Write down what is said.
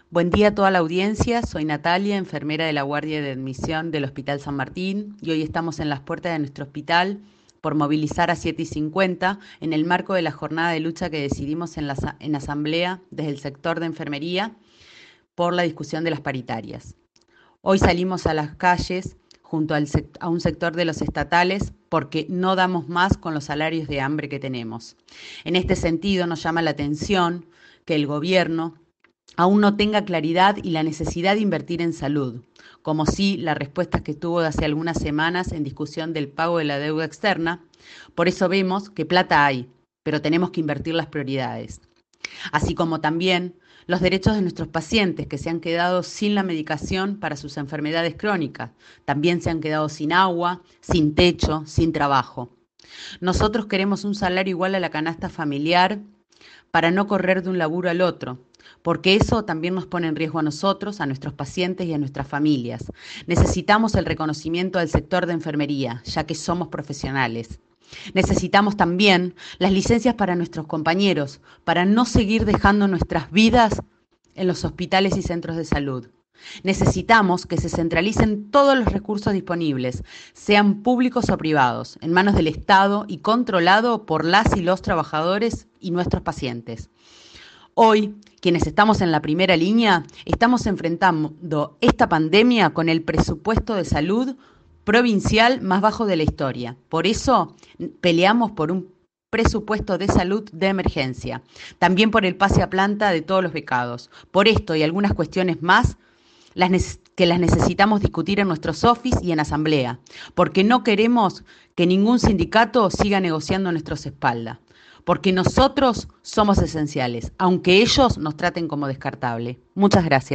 Buen día a toda la audiencia, soy Natalia, enfermera de la Guardia de Admisión del Hospital San Martín y hoy estamos en las puertas de nuestro hospital por movilizar a 7:50 en el marco de la jornada de lucha que decidimos en asamblea desde el sector de enfermería por la discusión de las paritarias. Hoy salimos a las calles junto a un sector de los estatales porque no damos más con los salarios de hambre que tenemos. En este sentido, nos llama la atención que el gobierno aún no tenga claridad y la necesidad de invertir en salud, como sí la respuesta que tuvo de hace algunas semanas en discusión del pago de la deuda externa. Por eso vemos que plata hay, pero tenemos que invertir las prioridades. Así como también los derechos de nuestros pacientes que se han quedado sin la medicación para sus enfermedades crónicas, también se han quedado sin agua, sin techo, sin trabajo. Nosotros queremos un salario igual a la canasta familiar para no correr de un laburo al otro, porque eso también nos pone en riesgo a nosotros, a nuestros pacientes y a nuestras familias. Necesitamos el reconocimiento del sector de enfermería, ya que somos profesionales. Necesitamos también las licencias para nuestros compañeros, para no seguir dejando nuestras vidas en los hospitales y centros de salud. Necesitamos que se centralicen todos los recursos disponibles, sean públicos o privados, en manos del Estado y controlado por las y los trabajadores y nuestros pacientes. Hoy, quienes estamos en la primera línea, estamos enfrentando esta pandemia con el presupuesto de salud provincial más bajo de la historia. Por eso peleamos por un presupuesto de salud de emergencia, también por el pase a planta de todos los becados. Por esto y algunas cuestiones más, que las necesitamos discutir en nuestros office y en asamblea, porque no queremos que ningún sindicato siga negociando a nuestras espaldas, porque nosotros somos esenciales, aunque ellos nos traten como descartable. Muchas gracias.